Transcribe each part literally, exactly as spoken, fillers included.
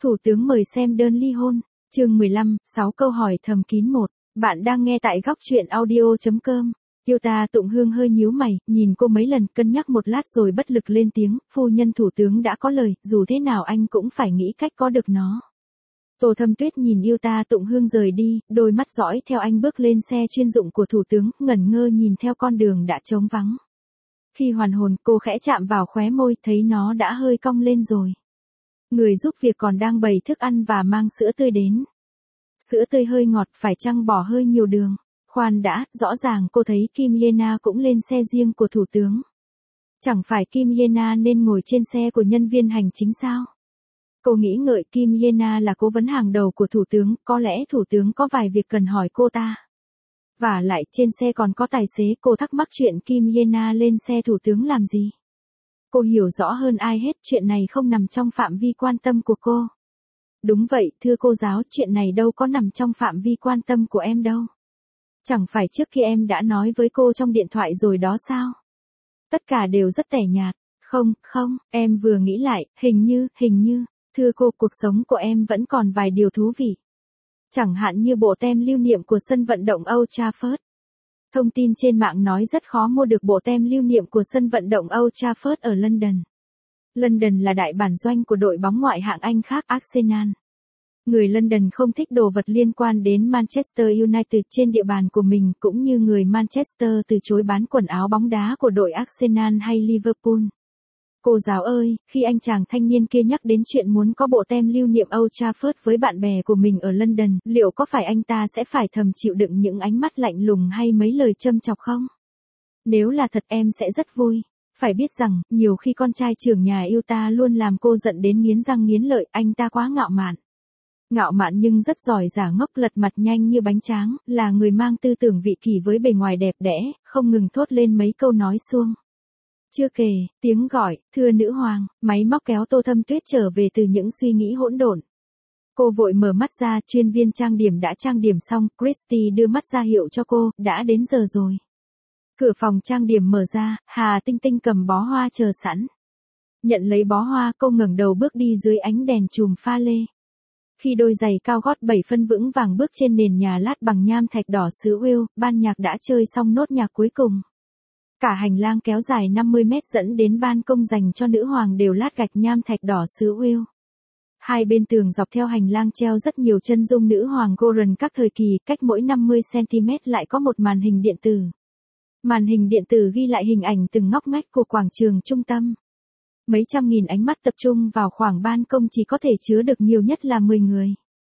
Thủ tướng mời xem đơn ly hôn, chương mười lăm, sáu câu hỏi thầm kín một. Bạn đang nghe tại góc truyện audio.com. Tiêu ta Tụng Hương hơi nhíu mày, nhìn cô mấy lần, cân nhắc một lát rồi bất lực lên tiếng, phu nhân thủ tướng đã có lời, dù thế nào anh cũng phải nghĩ cách có được nó. Tô Thâm Tuyết nhìn Yêu ta Tụng Hương rời đi, đôi mắt dõi theo anh bước lên xe chuyên dụng của thủ tướng, ngẩn ngơ nhìn theo con đường đã trống vắng. Khi hoàn hồn, cô khẽ chạm vào khóe môi, thấy nó đã hơi cong lên rồi. Người giúp việc còn đang bày thức ăn và mang sữa tươi đến. Sữa tươi hơi ngọt, phải chăng bỏ hơi nhiều đường? Khoan đã, rõ ràng cô thấy Kim Yena cũng lên xe riêng của thủ tướng. Chẳng phải Kim Yena nên ngồi trên xe của nhân viên hành chính sao? Cô nghĩ ngợi, Kim Yena là cố vấn hàng đầu của thủ tướng, có lẽ thủ tướng có vài việc cần hỏi cô ta. Vả lại trên xe còn có tài xế, cô thắc mắc chuyện Kim Yena lên xe thủ tướng làm gì. Cô hiểu rõ hơn ai hết, chuyện này không nằm trong phạm vi quan tâm của cô. Đúng vậy, thưa cô giáo, chuyện này đâu có nằm trong phạm vi quan tâm của em đâu. Chẳng phải trước khi em đã nói với cô trong điện thoại rồi đó sao? Tất cả đều rất tẻ nhạt. Không, không, em vừa nghĩ lại, hình như, hình như, thưa cô, cuộc sống của em vẫn còn vài điều thú vị. Chẳng hạn như bộ tem lưu niệm của sân vận động Old Trafford. Thông tin trên mạng nói rất khó mua được bộ tem lưu niệm của sân vận động Old Trafford ở London. London là đại bản doanh của đội bóng ngoại hạng Anh khác Arsenal. Người London không thích đồ vật liên quan đến Manchester United trên địa bàn của mình, cũng như người Manchester từ chối bán quần áo bóng đá của đội Arsenal hay Liverpool. Cô giáo ơi, khi anh chàng thanh niên kia nhắc đến chuyện muốn có bộ tem lưu niệm Old Trafford với bạn bè của mình ở London, liệu có phải anh ta sẽ phải thầm chịu đựng những ánh mắt lạnh lùng hay mấy lời châm chọc không? Nếu là thật em sẽ rất vui. Phải biết rằng, nhiều khi con trai trưởng nhà yêu ta luôn làm cô giận đến nghiến răng nghiến lợi, anh ta quá ngạo mạn. Ngạo mạn nhưng rất giỏi giả ngốc, lật mặt nhanh như bánh tráng, là người mang tư tưởng vị kỷ với bề ngoài đẹp đẽ, không ngừng thốt lên mấy câu nói suông. Chưa kể, tiếng gọi, thưa nữ hoàng, máy móc kéo Tô Thâm Tuyết trở về từ những suy nghĩ hỗn độn. Cô vội mở mắt ra, chuyên viên trang điểm đã trang điểm xong, Christy đưa mắt ra hiệu cho cô, đã đến giờ rồi. Cửa phòng trang điểm mở ra, Hà Tinh Tinh cầm bó hoa chờ sẵn. Nhận lấy bó hoa, cô ngẩng đầu bước đi dưới ánh đèn chùm pha lê. Khi đôi giày cao gót bảy phân vững vàng bước trên nền nhà lát bằng nham thạch đỏ xứ Wales, ban nhạc đã chơi xong nốt nhạc cuối cùng. Cả hành lang kéo dài năm mươi mét dẫn đến ban công dành cho nữ hoàng đều lát gạch nham thạch đỏ xứ Wales. Hai bên tường dọc theo hành lang treo rất nhiều chân dung nữ hoàng Goran các thời kỳ, cách mỗi năm mươi xăng-ti-mét lại có một màn hình điện tử. Màn hình điện tử ghi lại hình ảnh từng ngóc ngách của quảng trường trung tâm. Mấy trăm nghìn ánh mắt tập trung vào khoảng ban công chỉ có thể chứa được nhiều nhất là mười người.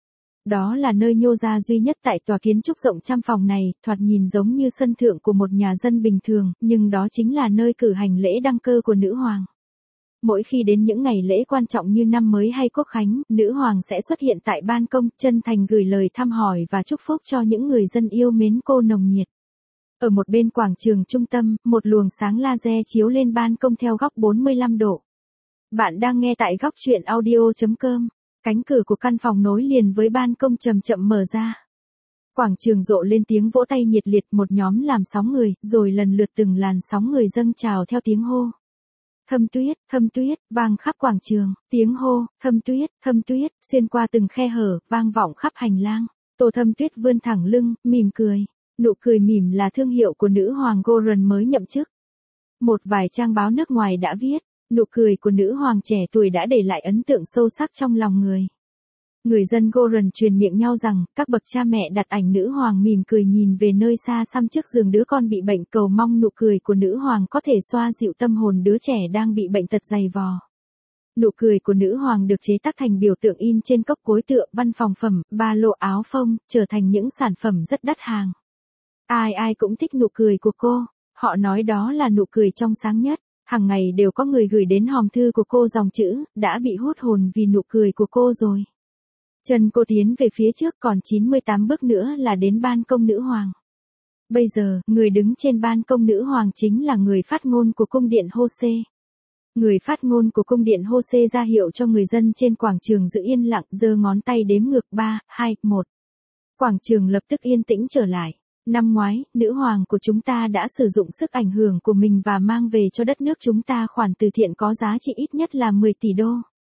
Đó là nơi nhô ra duy nhất tại tòa kiến trúc rộng trăm phòng này, thoạt nhìn giống như sân thượng của một nhà dân bình thường, nhưng đó chính là nơi cử hành lễ đăng cơ của nữ hoàng. Mỗi khi đến những ngày lễ quan trọng như năm mới hay quốc khánh, nữ hoàng sẽ xuất hiện tại ban công, chân thành gửi lời thăm hỏi và chúc phúc cho những người dân yêu mến cô nồng nhiệt. Ở một bên quảng trường trung tâm, một luồng sáng laser chiếu lên ban công theo góc bốn mươi lăm độ. Bạn đang nghe tại góc truyện audio.com. Cánh cửa của căn phòng nối liền với ban công chậm chậm mở ra. Quảng trường rộ lên tiếng vỗ tay nhiệt liệt, một nhóm làm sóng người, rồi lần lượt từng làn sóng người dâng trào theo tiếng hô. Thâm Tuyết, Thâm Tuyết, vang khắp quảng trường, tiếng hô, Thâm Tuyết, Thâm Tuyết, xuyên qua từng khe hở, vang vọng khắp hành lang. Tô Thâm Tuyết vươn thẳng lưng, mỉm cười. Nụ cười mỉm là thương hiệu của nữ hoàng Goran mới nhậm chức. Một vài trang báo nước ngoài đã viết, nụ cười của nữ hoàng trẻ tuổi đã để lại ấn tượng sâu sắc trong lòng người. Người dân Goran truyền miệng nhau rằng, các bậc cha mẹ đặt ảnh nữ hoàng mỉm cười nhìn về nơi xa xăm trước giường đứa con bị bệnh, cầu mong nụ cười của nữ hoàng có thể xoa dịu tâm hồn đứa trẻ đang bị bệnh tật dày vò. Nụ cười của nữ hoàng được chế tác thành biểu tượng in trên cốc gối tựa, văn phòng phẩm, ba lô, áo phông, trở thành những sản phẩm rất đắt hàng. Ai ai cũng thích nụ cười của cô, họ nói đó là nụ cười trong sáng nhất. Hàng ngày đều có người gửi đến hòm thư của cô dòng chữ, đã bị hút hồn vì nụ cười của cô rồi. Chân cô tiến về phía trước, còn chín mươi tám bước nữa là đến ban công nữ hoàng. Bây giờ, người đứng trên ban công nữ hoàng chính là người phát ngôn của cung điện Jose. Người phát ngôn của cung điện Jose ra hiệu cho người dân trên quảng trường giữ yên lặng, giơ ngón tay đếm ngược ba, hai, một. Quảng trường lập tức yên tĩnh trở lại. Năm ngoái, nữ hoàng của chúng ta đã sử dụng sức ảnh hưởng của mình và mang về cho đất nước chúng ta khoản từ thiện có giá trị ít nhất là mười tỷ đô.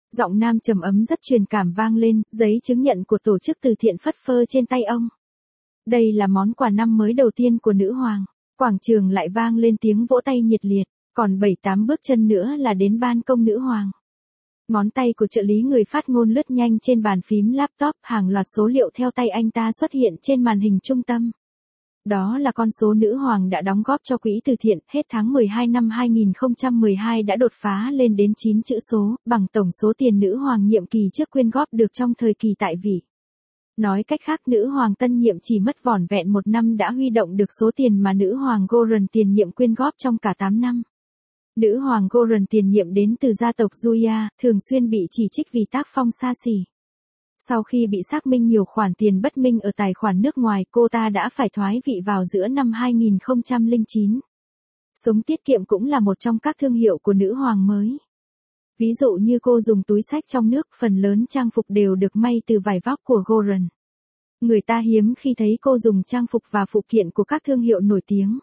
Giọng nam trầm ấm rất truyền cảm vang lên, giấy chứng nhận của tổ chức từ thiện phất phơ trên tay ông. Đây là món quà năm mới đầu tiên của nữ hoàng. Quảng trường lại vang lên tiếng vỗ tay nhiệt liệt, còn bảy tám bước chân nữa là đến ban công nữ hoàng. Ngón tay của trợ lý người phát ngôn lướt nhanh trên bàn phím laptop, hàng loạt số liệu theo tay anh ta xuất hiện trên màn hình trung tâm. Đó là con số nữ hoàng đã đóng góp cho quỹ từ thiện, hết tháng mười hai năm hai nghìn không trăm mười hai đã đột phá lên đến chín chữ số, bằng tổng số tiền nữ hoàng nhiệm kỳ trước quyên góp được trong thời kỳ tại vị. Nói cách khác, nữ hoàng tân nhiệm chỉ mất vỏn vẹn một năm đã huy động được số tiền mà nữ hoàng Goran tiền nhiệm quyên góp trong cả tám năm. Nữ hoàng Goran tiền nhiệm đến từ gia tộc Juya, thường xuyên bị chỉ trích vì tác phong xa xỉ. Sau khi bị xác minh nhiều khoản tiền bất minh ở tài khoản nước ngoài, cô ta đã phải thoái vị vào giữa năm hai nghìn không trăm lẻ chín. Sống tiết kiệm cũng là một trong các thương hiệu của nữ hoàng mới. Ví dụ như cô dùng túi xách trong nước, phần lớn trang phục đều được may từ vải vóc của Goran. Người ta hiếm khi thấy cô dùng trang phục và phụ kiện của các thương hiệu nổi tiếng.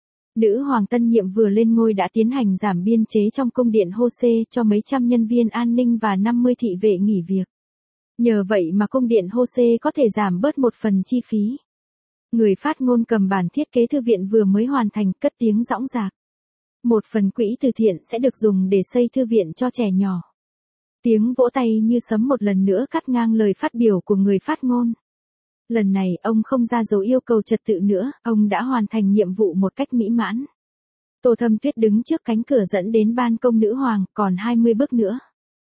Nữ hoàng tân nhiệm vừa lên ngôi đã tiến hành giảm biên chế trong cung điện Hose cho mấy trăm nhân viên an ninh và năm mươi thị vệ nghỉ việc. Nhờ vậy mà cung điện Hose có thể giảm bớt một phần chi phí. Người phát ngôn cầm bản thiết kế thư viện vừa mới hoàn thành cất tiếng dõng dạc. Một phần quỹ từ thiện sẽ được dùng để xây thư viện cho trẻ nhỏ. Tiếng vỗ tay như sấm một lần nữa cắt ngang lời phát biểu của người phát ngôn. Lần này ông không ra dấu yêu cầu trật tự nữa, ông đã hoàn thành nhiệm vụ một cách mỹ mãn. Tô Thâm Tuyết đứng trước cánh cửa dẫn đến ban công nữ hoàng, còn hai mươi bước nữa.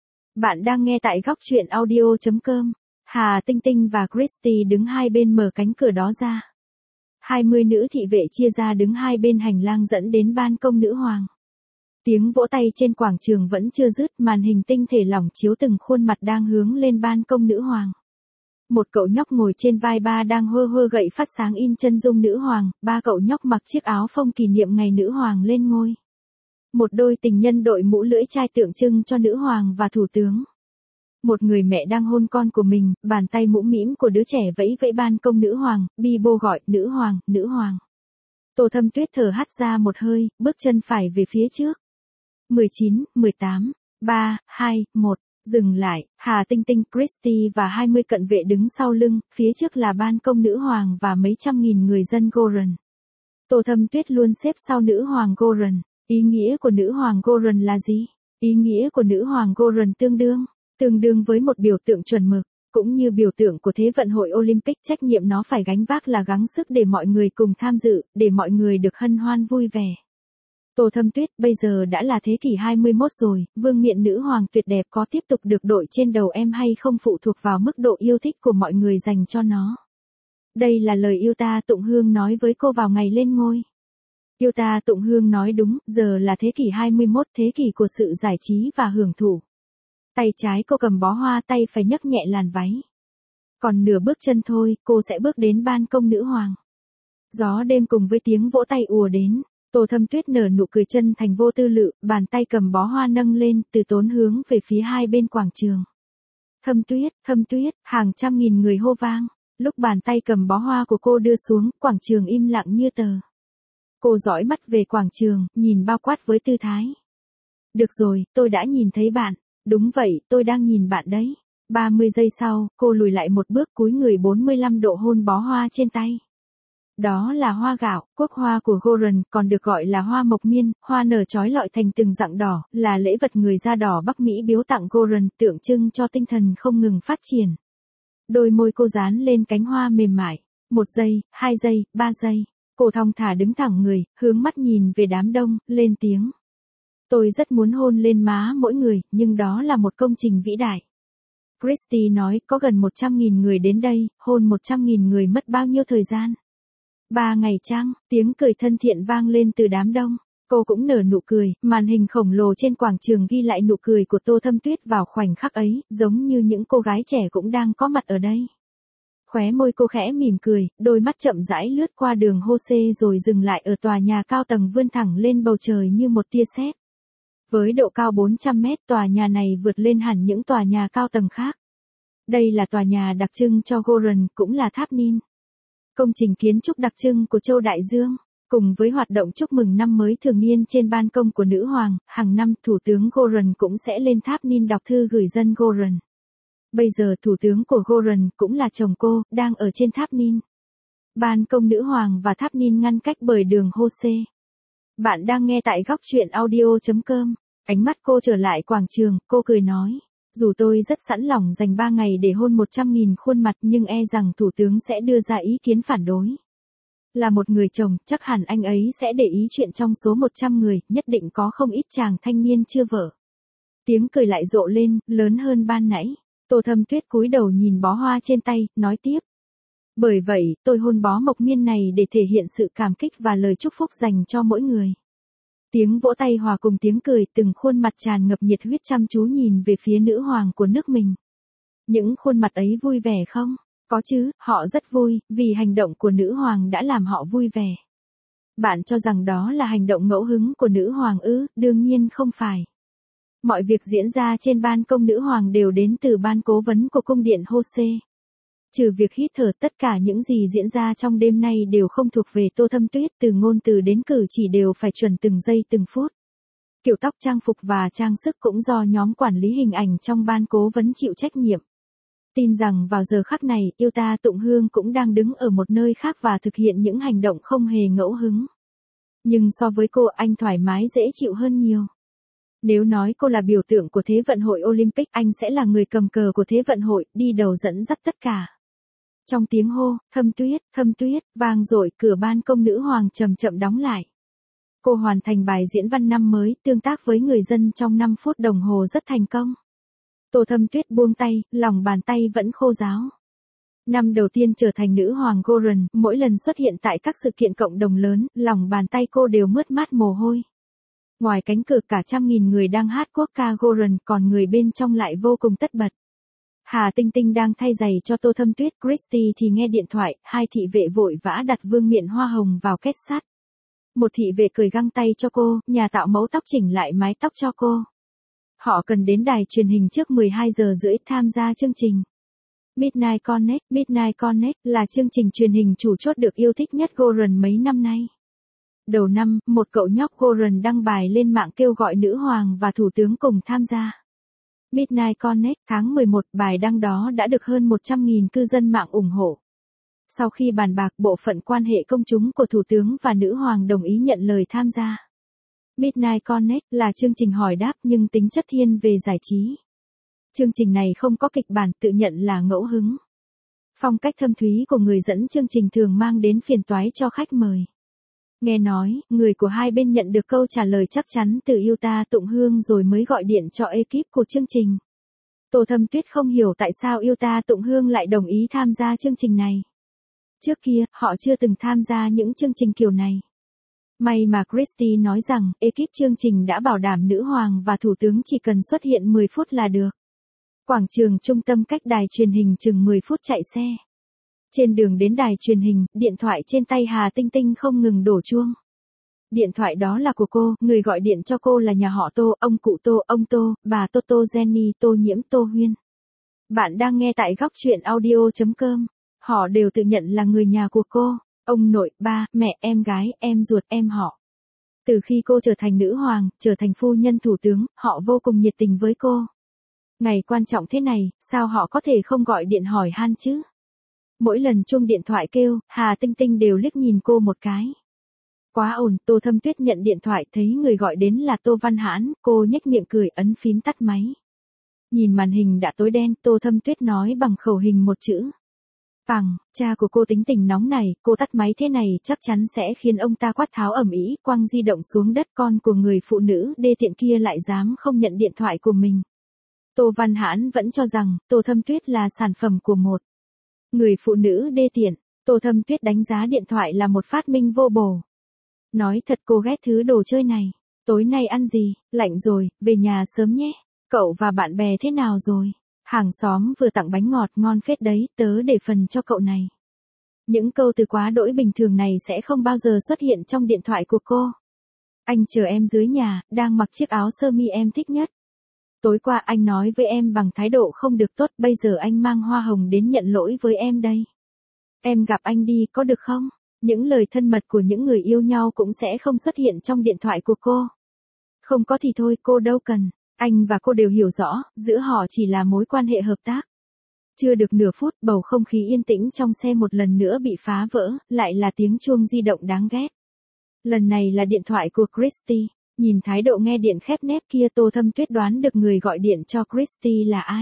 Bạn đang nghe tại góc truyện audio chấm com. Hà Tinh Tinh và Christy đứng hai bên mở cánh cửa đó ra. hai mươi nữ thị vệ chia ra đứng hai bên hành lang dẫn đến ban công nữ hoàng. Tiếng vỗ tay trên quảng trường vẫn chưa dứt, màn hình tinh thể lỏng chiếu từng khuôn mặt đang hướng lên ban công nữ hoàng. Một cậu nhóc ngồi trên vai ba đang hơ hơ gậy phát sáng in chân dung nữ hoàng, ba cậu nhóc mặc chiếc áo phông kỷ niệm ngày nữ hoàng lên ngôi. Một đôi tình nhân đội mũ lưỡi chai tượng trưng cho nữ hoàng và thủ tướng. Một người mẹ đang hôn con của mình, bàn tay mũm mĩm của đứa trẻ vẫy vẫy ban công nữ hoàng, bi bô gọi, nữ hoàng, nữ hoàng. Tô Thâm Tuyết thở hắt ra một hơi, bước chân phải về phía trước. mười chín, mười tám, ba, hai, một, dừng lại, Hà Tinh Tinh, Christy và hai mươi cận vệ đứng sau lưng, phía trước là ban công nữ hoàng và mấy trăm nghìn người dân Goran. Tô Thâm Tuyết luôn xếp sau nữ hoàng Goran. Ý nghĩa của nữ hoàng Goran là gì? Ý nghĩa của nữ hoàng Goran tương đương, tương đương với một biểu tượng chuẩn mực, cũng như biểu tượng của Thế vận hội Olympic, trách nhiệm nó phải gánh vác là gắng sức để mọi người cùng tham dự, để mọi người được hân hoan vui vẻ. Tô Thâm Tuyết, bây giờ đã là thế kỷ hai mươi mốt rồi, vương miện nữ hoàng tuyệt đẹp có tiếp tục được đội trên đầu em hay không phụ thuộc vào mức độ yêu thích của mọi người dành cho nó. Đây là lời yêu ta Tụng Hương nói với cô vào ngày lên ngôi. Yêu ta Tụng Hương nói đúng, giờ là thế kỷ hai mươi mốt, thế kỷ của sự giải trí và hưởng thụ. Tay trái cô cầm bó hoa, tay phải nhấc nhẹ làn váy. Còn nửa bước chân thôi, cô sẽ bước đến ban công nữ hoàng. Gió đêm cùng với tiếng vỗ tay ùa đến. Tô Thâm Tuyết nở nụ cười chân thành vô tư lự, bàn tay cầm bó hoa nâng lên, từ tốn hướng về phía hai bên quảng trường. Thâm Tuyết, Thâm Tuyết, hàng trăm nghìn người hô vang. Lúc bàn tay cầm bó hoa của cô đưa xuống, quảng trường im lặng như tờ. Cô dõi mắt về quảng trường, nhìn bao quát với tư thái. Được rồi, tôi đã nhìn thấy bạn. Đúng vậy, tôi đang nhìn bạn đấy. ba mươi giây sau, cô lùi lại một bước, cúi người bốn mươi lăm độ hôn bó hoa trên tay. Đó là hoa gạo, quốc hoa của Goran, còn được gọi là hoa mộc miên, hoa nở trói lọi thành từng rặng đỏ, là lễ vật người da đỏ Bắc Mỹ biếu tặng Goran, tượng trưng cho tinh thần không ngừng phát triển. Đôi môi cô dán lên cánh hoa mềm mại. Một giây, hai giây, ba giây. Cô thong thả đứng thẳng người, hướng mắt nhìn về đám đông, lên tiếng. Tôi rất muốn hôn lên má mỗi người, nhưng đó là một công trình vĩ đại. Christy nói, có gần một trăm nghìn người đến đây, hôn một trăm nghìn người mất bao nhiêu thời gian? Ba ngày chăng? Tiếng cười thân thiện vang lên từ đám đông. Cô cũng nở nụ cười, màn hình khổng lồ trên quảng trường ghi lại nụ cười của Tô Thâm Tuyết vào khoảnh khắc ấy, giống như những cô gái trẻ cũng đang có mặt ở đây. Khóe môi cô khẽ mỉm cười, đôi mắt chậm rãi lướt qua đường Hose rồi dừng lại ở tòa nhà cao tầng vươn thẳng lên bầu trời như một tia sét. Với độ cao bốn trăm mét, tòa nhà này vượt lên hẳn những tòa nhà cao tầng khác. Đây là tòa nhà đặc trưng cho Goran, cũng là tháp Nin. Công trình kiến trúc đặc trưng của châu Đại Dương. Cùng với hoạt động chúc mừng năm mới thường niên trên ban công của nữ hoàng, hàng năm Thủ tướng Gordon cũng sẽ lên tháp Nin đọc thư gửi dân Gordon. Bây giờ Thủ tướng của Gordon cũng là chồng cô, đang ở trên tháp Nin. Ban công nữ hoàng và tháp Nin ngăn cách bởi đường Hose. Bạn đang nghe tại góc chuyện audio chấm com. Ánh mắt cô trở lại quảng trường, cô cười nói. Dù tôi rất sẵn lòng dành ba ngày để hôn một trăm nghìn khuôn mặt nhưng e rằng Thủ tướng sẽ đưa ra ý kiến phản đối. Là một người chồng, chắc hẳn anh ấy sẽ để ý chuyện trong số một trăm người, nhất định có không ít chàng thanh niên chưa vợ. Tiếng cười lại rộ lên, lớn hơn ban nãy. Tô Thâm Tuyết cúi đầu nhìn bó hoa trên tay, nói tiếp. Bởi vậy, tôi hôn bó mộc miên này để thể hiện sự cảm kích và lời chúc phúc dành cho mỗi người. Tiếng vỗ tay hòa cùng tiếng cười, từng khuôn mặt tràn ngập nhiệt huyết chăm chú nhìn về phía nữ hoàng của nước mình. Những khuôn mặt ấy vui vẻ không? Có chứ, họ rất vui, vì hành động của nữ hoàng đã làm họ vui vẻ. Bạn cho rằng đó là hành động ngẫu hứng của nữ hoàng ư? Đương nhiên không phải. Mọi việc diễn ra trên ban công nữ hoàng đều đến từ ban cố vấn của cung điện Hose. Trừ việc hít thở, tất cả những gì diễn ra trong đêm nay đều không thuộc về Tô Thâm Tuyết, từ ngôn từ đến cử chỉ đều phải chuẩn từng giây từng phút. Kiểu tóc, trang phục và trang sức cũng do nhóm quản lý hình ảnh trong ban cố vấn chịu trách nhiệm. Tin rằng vào giờ khắc này, yêu ta Tụng Hương cũng đang đứng ở một nơi khác và thực hiện những hành động không hề ngẫu hứng. Nhưng so với cô, anh thoải mái dễ chịu hơn nhiều. Nếu nói cô là biểu tượng của Thế vận hội Olympic, anh sẽ là người cầm cờ của Thế vận hội, đi đầu dẫn dắt tất cả. Trong tiếng hô, Thâm Tuyết, Thâm Tuyết, vang dội, cửa ban công nữ hoàng chậm chậm đóng lại. Cô hoàn thành bài diễn văn năm mới, tương tác với người dân trong năm phút đồng hồ rất thành công. Tô Thâm Tuyết buông tay, lòng bàn tay vẫn khô ráo. Năm đầu tiên trở thành nữ hoàng Gordon, mỗi lần xuất hiện tại các sự kiện cộng đồng lớn, lòng bàn tay cô đều mướt mát mồ hôi. Ngoài cánh cửa cả trăm nghìn người đang hát quốc ca Gordon, còn người bên trong lại vô cùng tất bật. Hà Tinh Tinh đang thay giày cho Tô Thâm Tuyết, Christy thì nghe điện thoại, hai thị vệ vội vã đặt vương miện hoa hồng vào két sắt. Một thị vệ cười găng tay cho cô, nhà tạo mẫu tóc chỉnh lại mái tóc cho cô. Họ cần đến đài truyền hình trước mười hai giờ rưỡi tham gia chương trình. Midnight Connect, Midnight Connect là chương trình truyền hình chủ chốt được yêu thích nhất Gordon mấy năm nay. Đầu năm, một cậu nhóc Gordon đăng bài lên mạng kêu gọi nữ hoàng và thủ tướng cùng tham gia. Midnight Connect tháng mười một, bài đăng đó đã được hơn một trăm nghìn cư dân mạng ủng hộ. Sau khi bàn bạc, bộ phận quan hệ công chúng của thủ tướng và nữ hoàng đồng ý nhận lời tham gia. Midnight Connect là chương trình hỏi đáp nhưng tính chất thiên về giải trí. Chương trình này không có kịch bản, tự nhận là ngẫu hứng. Phong cách thâm thúy của người dẫn chương trình thường mang đến phiền toái cho khách mời. Nghe nói, người của hai bên nhận được câu trả lời chắc chắn từ yêu ta Tụng Hương rồi mới gọi điện cho ekip của chương trình. Tô Thâm Tuyết không hiểu tại sao yêu ta Tụng Hương lại đồng ý tham gia chương trình này. Trước kia, họ chưa từng tham gia những chương trình kiểu này. May mà Christy nói rằng, ekip chương trình đã bảo đảm nữ hoàng và thủ tướng chỉ cần xuất hiện mười phút là được. Quảng trường trung tâm cách đài truyền hình chừng mười phút chạy xe. Trên đường đến đài truyền hình, điện thoại trên tay Hà Tinh Tinh không ngừng đổ chuông. Điện thoại đó là của cô, người gọi điện cho cô là nhà họ Tô, ông cụ Tô, ông Tô, bà Tô Tô Jenny, Tô Nhiễm, Tô Huyên. Bạn đang nghe tại góc chuyện audio chấm com. Họ đều tự nhận là người nhà của cô, ông nội, ba, mẹ, em gái, em ruột, em họ. Từ khi cô trở thành nữ hoàng, trở thành phu nhân thủ tướng, họ vô cùng nhiệt tình với cô. Ngày quan trọng thế này, sao họ có thể không gọi điện hỏi han chứ? Mỗi lần chuông điện thoại kêu, Hà Tinh Tinh đều liếc nhìn cô một cái. Quá ổn, Tô Thâm Tuyết nhận điện thoại thấy người gọi đến là Tô Văn Hãn, cô nhếch miệng cười ấn phím tắt máy. Nhìn màn hình đã tối đen, Tô Thâm Tuyết nói bằng khẩu hình một chữ. Phằng, cha của cô tính tình nóng này, cô tắt máy thế này chắc chắn sẽ khiến ông ta quát tháo ầm ĩ, quăng di động xuống đất, con của người phụ nữ đê tiện kia lại dám không nhận điện thoại của mình. Tô Văn Hãn vẫn cho rằng, Tô Thâm Tuyết là sản phẩm của một người phụ nữ đê tiện. Tô Thâm Tuyết đánh giá điện thoại là một phát minh vô bổ. Nói thật cô ghét thứ đồ chơi này. Tối nay ăn gì? Lạnh rồi, về nhà sớm nhé. Cậu và bạn bè thế nào rồi? Hàng xóm vừa tặng bánh ngọt ngon phết đấy, tớ để phần cho cậu này. Những câu từ quá đỗi bình thường này sẽ không bao giờ xuất hiện trong điện thoại của cô. Anh chờ em dưới nhà, đang mặc chiếc áo sơ mi em thích nhất. Tối qua anh nói với em bằng thái độ không được tốt, bây giờ anh mang hoa hồng đến nhận lỗi với em đây. Em gặp anh đi, có được không? Những lời thân mật của những người yêu nhau cũng sẽ không xuất hiện trong điện thoại của cô. Không có thì thôi, cô đâu cần. Anh và cô đều hiểu rõ, giữa họ chỉ là mối quan hệ hợp tác. Chưa được nửa phút, bầu không khí yên tĩnh trong xe một lần nữa bị phá vỡ, lại là tiếng chuông di động đáng ghét. Lần này là điện thoại của Christy. Nhìn thái độ nghe điện khép nép kia, Tô Thâm Tuyết đoán được người gọi điện cho Christy là ai.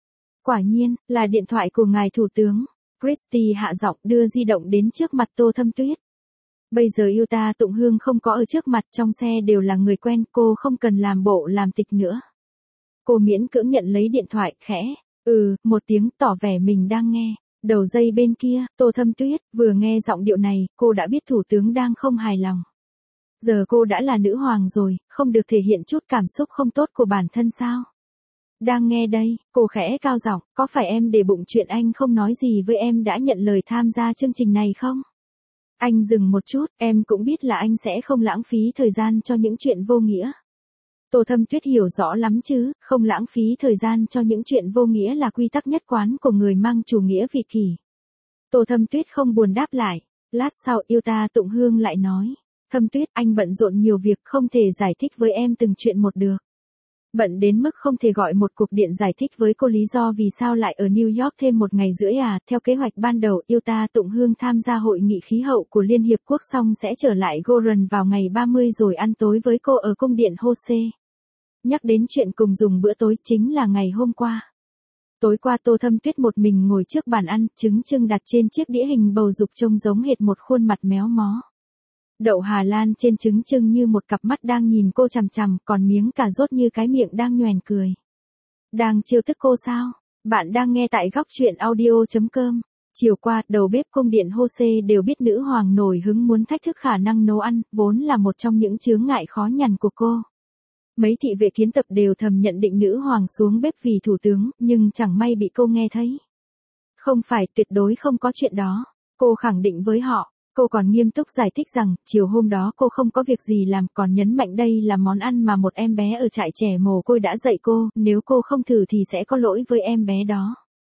Quả nhiên, là điện thoại của ngài thủ tướng. Christy hạ giọng đưa di động đến trước mặt Tô Thâm Tuyết. Bây giờ yêu ta Tụng Hương không có ở trước mặt, trong xe đều là người quen, cô không cần làm bộ làm tịch nữa. Cô miễn cưỡng nhận lấy điện thoại, khẽ, ừ, một tiếng tỏ vẻ mình đang nghe. Đầu dây bên kia, Tô Thâm Tuyết, vừa nghe giọng điệu này, cô đã biết thủ tướng đang không hài lòng. Giờ cô đã là nữ hoàng rồi, không được thể hiện chút cảm xúc không tốt của bản thân sao? Đang nghe đây, cô khẽ cao giọng, có phải em để bụng chuyện anh không nói gì với em đã nhận lời tham gia chương trình này không? Anh dừng một chút, em cũng biết là anh sẽ không lãng phí thời gian cho những chuyện vô nghĩa. Tô Thâm Tuyết hiểu rõ lắm chứ, không lãng phí thời gian cho những chuyện vô nghĩa là quy tắc nhất quán của người mang chủ nghĩa vị kỷ. Tô Thâm Tuyết không buồn đáp lại, lát sau yêu ta Tụng Hương lại nói, Thâm Tuyết anh bận rộn nhiều việc không thể giải thích với em từng chuyện một được. Bận đến mức không thể gọi một cuộc điện giải thích với cô lý do vì sao lại ở New York thêm một ngày rưỡi à, theo kế hoạch ban đầu yêu ta Tụng Hương tham gia hội nghị khí hậu của Liên Hiệp Quốc xong sẽ trở lại Goran vào ngày ba mươi rồi ăn tối với cô ở cung điện Jose. Nhắc đến chuyện cùng dùng bữa tối chính là ngày hôm qua. Tối qua Tô Thâm Tuyết một mình ngồi trước bàn ăn, trứng trưng đặt trên chiếc đĩa hình bầu dục trông giống hệt một khuôn mặt méo mó. Đậu Hà Lan trên trứng trưng như một cặp mắt đang nhìn cô chằm chằm, còn miếng cà rốt như cái miệng đang nhoẻn cười. Đang trêu tức cô sao? Bạn đang nghe tại góc truyện audio chấm com. Chiều qua, đầu bếp cung điện Jose đều biết nữ hoàng nổi hứng muốn thách thức khả năng nấu ăn, vốn là một trong những chướng ngại khó nhằn của cô. Mấy thị vệ kiến tập đều thầm nhận định nữ hoàng xuống bếp vì thủ tướng, nhưng chẳng may bị cô nghe thấy. Không phải, tuyệt đối không có chuyện đó. Cô khẳng định với họ. Cô còn nghiêm túc giải thích rằng, chiều hôm đó cô không có việc gì làm, còn nhấn mạnh đây là món ăn mà một em bé ở trại trẻ mồ côi đã dạy cô, nếu cô không thử thì sẽ có lỗi với em bé đó.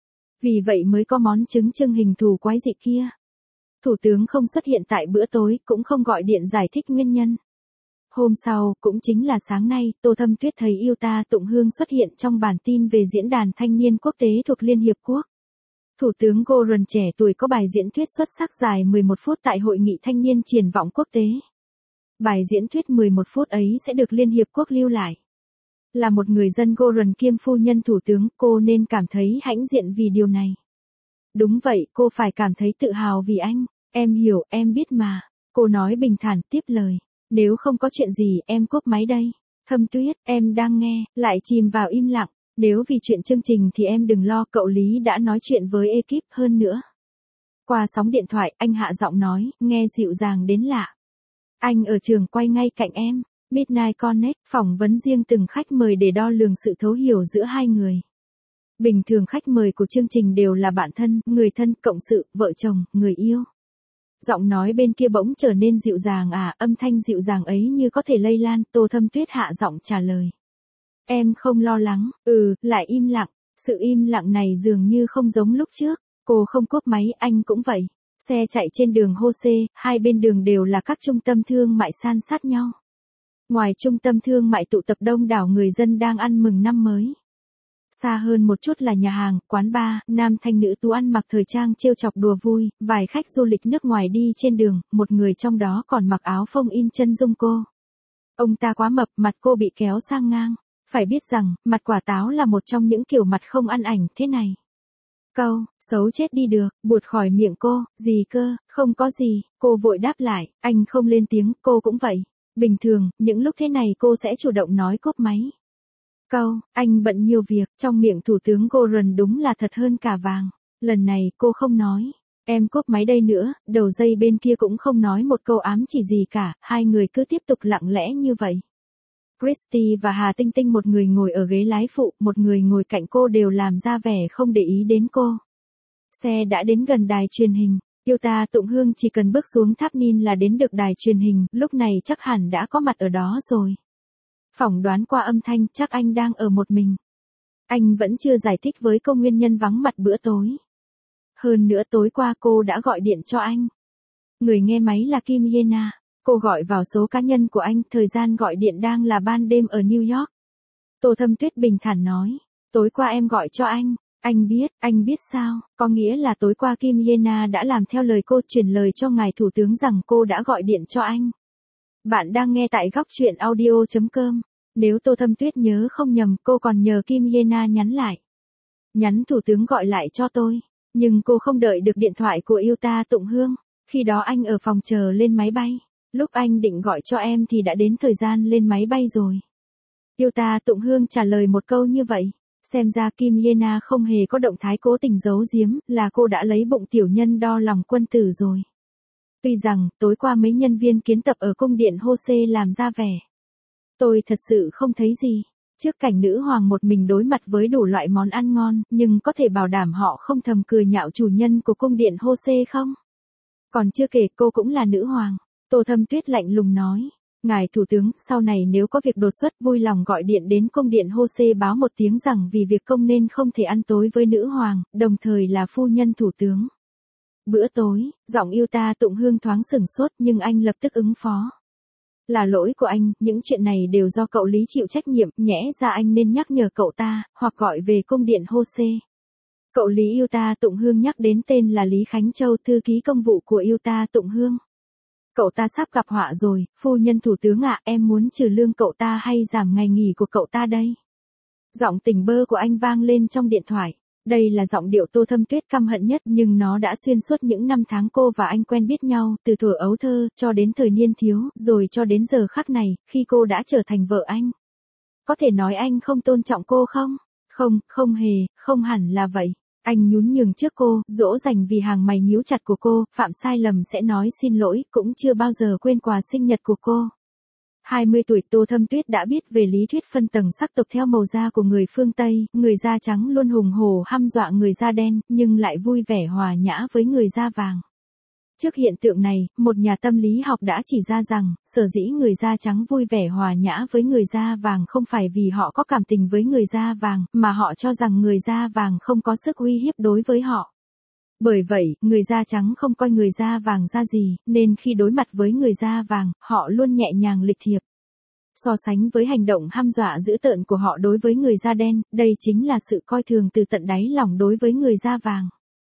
Vì vậy mới có món trứng trưng hình thù quái dị kia. Thủ tướng không xuất hiện tại bữa tối, cũng không gọi điện giải thích nguyên nhân. Hôm sau, cũng chính là sáng nay, Tô Thâm Tuyết thấy yêu ta Tụng Hương xuất hiện trong bản tin về diễn đàn thanh niên quốc tế thuộc Liên Hiệp Quốc. Thủ tướng Goran trẻ tuổi có bài diễn thuyết xuất sắc dài mười một phút tại Hội nghị Thanh niên Triển vọng quốc tế. Bài diễn thuyết mười một phút ấy sẽ được Liên Hiệp Quốc lưu lại. Là một người dân Goran kiêm phu nhân thủ tướng, cô nên cảm thấy hãnh diện vì điều này. Đúng vậy, cô phải cảm thấy tự hào vì anh. Em hiểu, em biết mà. Cô nói bình thản tiếp lời. Nếu không có chuyện gì, em cúp máy đây. Thâm Tuyết, em đang nghe, lại chìm vào im lặng. Nếu vì chuyện chương trình thì em đừng lo, cậu Lý đã nói chuyện với ekip hơn nữa. Qua sóng điện thoại, anh hạ giọng nói, nghe dịu dàng đến lạ. Anh ở trường quay ngay cạnh em. Midnight Connect, phỏng vấn riêng từng khách mời để đo lường sự thấu hiểu giữa hai người. Bình thường khách mời của chương trình đều là bạn thân, người thân, cộng sự, vợ chồng, người yêu. Giọng nói bên kia bỗng trở nên dịu dàng à, âm thanh dịu dàng ấy như có thể lây lan, Tô Thâm Tuyết hạ giọng trả lời. Em không lo lắng, ừ, lại im lặng, sự im lặng này dường như không giống lúc trước, cô không cúp máy, anh cũng vậy. Xe chạy trên đường Jose, hai bên đường đều là các trung tâm thương mại san sát nhau. Ngoài trung tâm thương mại tụ tập đông đảo người dân đang ăn mừng năm mới. Xa hơn một chút là nhà hàng, quán bar, nam thanh nữ tú ăn mặc thời trang trêu chọc đùa vui, vài khách du lịch nước ngoài đi trên đường, một người trong đó còn mặc áo phông in chân dung cô. Ông ta quá mập, mặt cô bị kéo sang ngang. Phải biết rằng, mặt quả táo là một trong những kiểu mặt không ăn ảnh thế này. Câu, xấu chết đi được, buột khỏi miệng cô, gì cơ, không có gì, cô vội đáp lại, anh không lên tiếng, cô cũng vậy. Bình thường, những lúc thế này cô sẽ chủ động nói cúp máy. Câu, anh bận nhiều việc, trong miệng thủ tướng Goran đúng là thật hơn cả vàng. Lần này cô không nói, em cúp máy đây nữa, đầu dây bên kia cũng không nói một câu ám chỉ gì cả, hai người cứ tiếp tục lặng lẽ như vậy. Christy và Hà Tinh Tinh một người ngồi ở ghế lái phụ, một người ngồi cạnh cô đều làm ra vẻ không để ý đến cô. Xe đã đến gần đài truyền hình, yêu ta Tụng Hương chỉ cần bước xuống tháp Nin là đến được đài truyền hình, lúc này chắc hẳn đã có mặt ở đó rồi. Phỏng đoán qua âm thanh chắc anh đang ở một mình. Anh vẫn chưa giải thích với cô nguyên nhân vắng mặt bữa tối. Hơn nữa tối qua cô đã gọi điện cho anh. Người nghe máy là Kim Yena. Cô gọi vào số cá nhân của anh, thời gian gọi điện đang là ban đêm ở New York. Tô Thâm Tuyết bình thản nói, tối qua em gọi cho anh. Anh biết, anh biết sao, có nghĩa là tối qua Kim Yena đã làm theo lời cô, truyền lời cho ngài thủ tướng rằng cô đã gọi điện cho anh. Bạn đang nghe tại góc chuyện audio chấm com. Nếu Tô Thâm Tuyết nhớ không nhầm, cô còn nhờ Kim Yena nhắn lại. Nhắn thủ tướng gọi lại cho tôi. Nhưng cô không đợi được điện thoại của yêu ta Tụng Hương. Khi đó anh ở phòng chờ lên máy bay. Lúc anh định gọi cho em thì đã đến thời gian lên máy bay rồi. Yêu ta Tụng Hương trả lời một câu như vậy. Xem ra Kim Yena không hề có động thái cố tình giấu giếm, là cô đã lấy bụng tiểu nhân đo lòng quân tử rồi. Tuy rằng, tối qua mấy nhân viên kiến tập ở cung điện Hô-xê làm ra vẻ. Tôi thật sự không thấy gì. Trước cảnh nữ hoàng một mình đối mặt với đủ loại món ăn ngon, nhưng có thể bảo đảm họ không thầm cười nhạo chủ nhân của cung điện Hô-xê không? Còn chưa kể cô cũng là nữ hoàng. Tô Thâm Tuyết lạnh lùng nói. Ngài thủ tướng, sau này nếu có việc đột xuất vui lòng gọi điện đến cung điện Hô-xê báo một tiếng rằng vì việc công nên không thể ăn tối với nữ hoàng, đồng thời là phu nhân thủ tướng. Bữa tối, giọng yêu ta Tụng Hương thoáng sửng sốt nhưng anh lập tức ứng phó. Là lỗi của anh, những chuyện này đều do cậu Lý chịu trách nhiệm, nhẽ ra anh nên nhắc nhở cậu ta, hoặc gọi về cung điện Hô-xê. Cậu Lý yêu ta Tụng Hương nhắc đến tên là Lý Khánh Châu, thư ký công vụ của yêu ta Tụng Hương. Cậu ta sắp gặp họa rồi, phu nhân thủ tướng ạ, em muốn trừ lương cậu ta hay giảm ngày nghỉ của cậu ta đây? Giọng tỉnh bơ của anh vang lên trong điện thoại. Đây là giọng điệu Tô Thâm Tuyết căm hận nhất nhưng nó đã xuyên suốt những năm tháng cô và anh quen biết nhau, từ thuở ấu thơ, cho đến thời niên thiếu, rồi cho đến giờ khắc này, khi cô đã trở thành vợ anh. Có thể nói anh không tôn trọng cô không? Không, không hề, không hẳn là vậy. Anh nhún nhường trước cô, dỗ dành vì hàng mày nhíu chặt của cô, phạm sai lầm sẽ nói xin lỗi, cũng chưa bao giờ quên quà sinh nhật của cô. hai mươi tuổi Tô Thâm Tuyết đã biết về lý thuyết phân tầng sắc tộc theo màu da của người phương Tây, người da trắng luôn hùng hổ hăm dọa người da đen, nhưng lại vui vẻ hòa nhã với người da vàng. Trước hiện tượng này, một nhà tâm lý học đã chỉ ra rằng, sở dĩ người da trắng vui vẻ hòa nhã với người da vàng không phải vì họ có cảm tình với người da vàng, mà họ cho rằng người da vàng không có sức uy hiếp đối với họ. Bởi vậy, người da trắng không coi người da vàng ra gì, nên khi đối mặt với người da vàng, họ luôn nhẹ nhàng lịch thiệp. So sánh với hành động hăm dọa dữ tợn của họ đối với người da đen, đây chính là sự coi thường từ tận đáy lòng đối với người da vàng.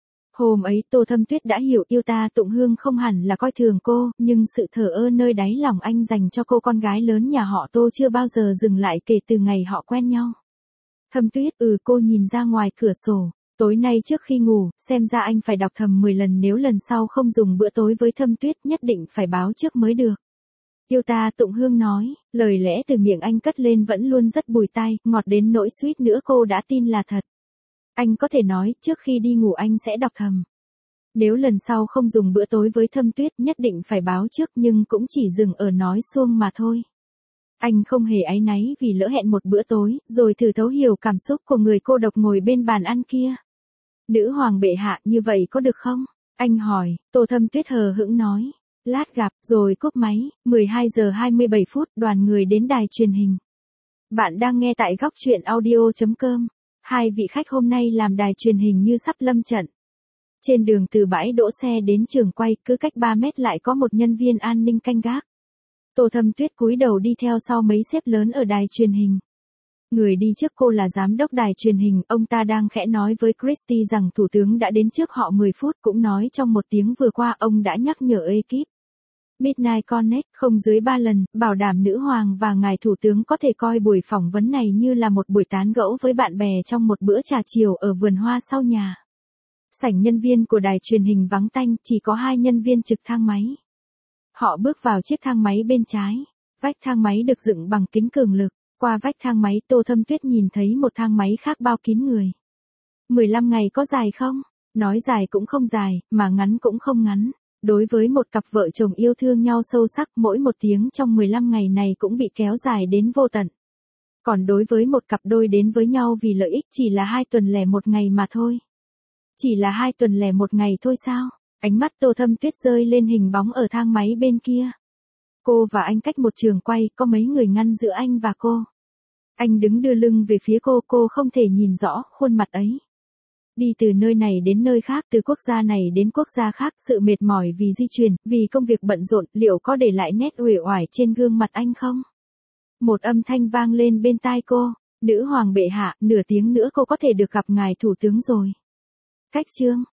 Hôm ấy Tô Thâm Tuyết đã hiểu yêu ta Tụng Hương không hẳn là coi thường cô, nhưng sự thờ ơ nơi đáy lòng anh dành cho cô con gái lớn nhà họ Tô chưa bao giờ dừng lại kể từ ngày họ quen nhau. Thâm Tuyết, ừ cô nhìn ra ngoài cửa sổ. Tối nay trước khi ngủ, xem ra anh phải đọc thầm mười lần nếu lần sau không dùng bữa tối với Thâm Tuyết nhất định phải báo trước mới được. Yêu ta Tụng Hương nói, lời lẽ từ miệng anh cất lên vẫn luôn rất bùi tai, ngọt đến nỗi suýt nữa cô đã tin là thật. Anh có thể nói, trước khi đi ngủ anh sẽ đọc thầm. Nếu lần sau không dùng bữa tối với Thâm Tuyết nhất định phải báo trước nhưng cũng chỉ dừng ở nói suông mà thôi. Anh không hề áy náy vì lỡ hẹn một bữa tối, rồi thử thấu hiểu cảm xúc của người cô độc ngồi bên bàn ăn kia. Nữ hoàng bệ hạ, như vậy có được không? Anh hỏi. Tô Thâm Tuyết hờ hững nói. Lát gặp, rồi cúp máy. mười hai giờ hai mươi bảy phút, đoàn người đến đài truyền hình. Bạn đang nghe tại góc chuyện audio chấm com. Hai vị khách hôm nay làm đài truyền hình như sắp lâm trận. Trên đường từ bãi đỗ xe đến trường quay, cứ cách ba mét lại có một nhân viên an ninh canh gác. Tô Thâm Tuyết cúi đầu đi theo sau mấy sếp lớn ở đài truyền hình. Người đi trước cô là giám đốc đài truyền hình, ông ta đang khẽ nói với Christie rằng thủ tướng đã đến trước họ mười phút, cũng nói trong một tiếng vừa qua ông đã nhắc nhở ekip Midnight Connect không dưới ba lần, bảo đảm nữ hoàng và ngài thủ tướng có thể coi buổi phỏng vấn này như là một buổi tán gẫu với bạn bè trong một bữa trà chiều ở vườn hoa sau nhà. Sảnh nhân viên của đài truyền hình vắng tanh, chỉ có hai nhân viên trực thang máy. Họ bước vào chiếc thang máy bên trái. Vách thang máy được dựng bằng kính cường lực. Qua vách thang máy Tô Thâm Tuyết nhìn thấy một thang máy khác bao kín người. mười lăm ngày có dài không? Nói dài cũng không dài, mà ngắn cũng không ngắn. Đối với một cặp vợ chồng yêu thương nhau sâu sắc, mỗi một tiếng trong mười lăm ngày này cũng bị kéo dài đến vô tận. Còn đối với một cặp đôi đến với nhau vì lợi ích chỉ là hai tuần lẻ một ngày mà thôi. Chỉ là hai tuần lẻ một ngày thôi sao? Ánh mắt Tô Thâm Tuyết rơi lên hình bóng ở thang máy bên kia. Cô và anh cách một trường quay, có mấy người ngăn giữa anh và cô. Anh đứng đưa lưng về phía cô, cô không thể nhìn rõ khuôn mặt ấy. Đi từ nơi này đến nơi khác, từ quốc gia này đến quốc gia khác, sự mệt mỏi vì di chuyển, vì công việc bận rộn, liệu có để lại nét uể oải trên gương mặt anh không? Một âm thanh vang lên bên tai cô. Nữ hoàng bệ hạ, nửa tiếng nữa cô có thể được gặp ngài thủ tướng rồi. Cách chương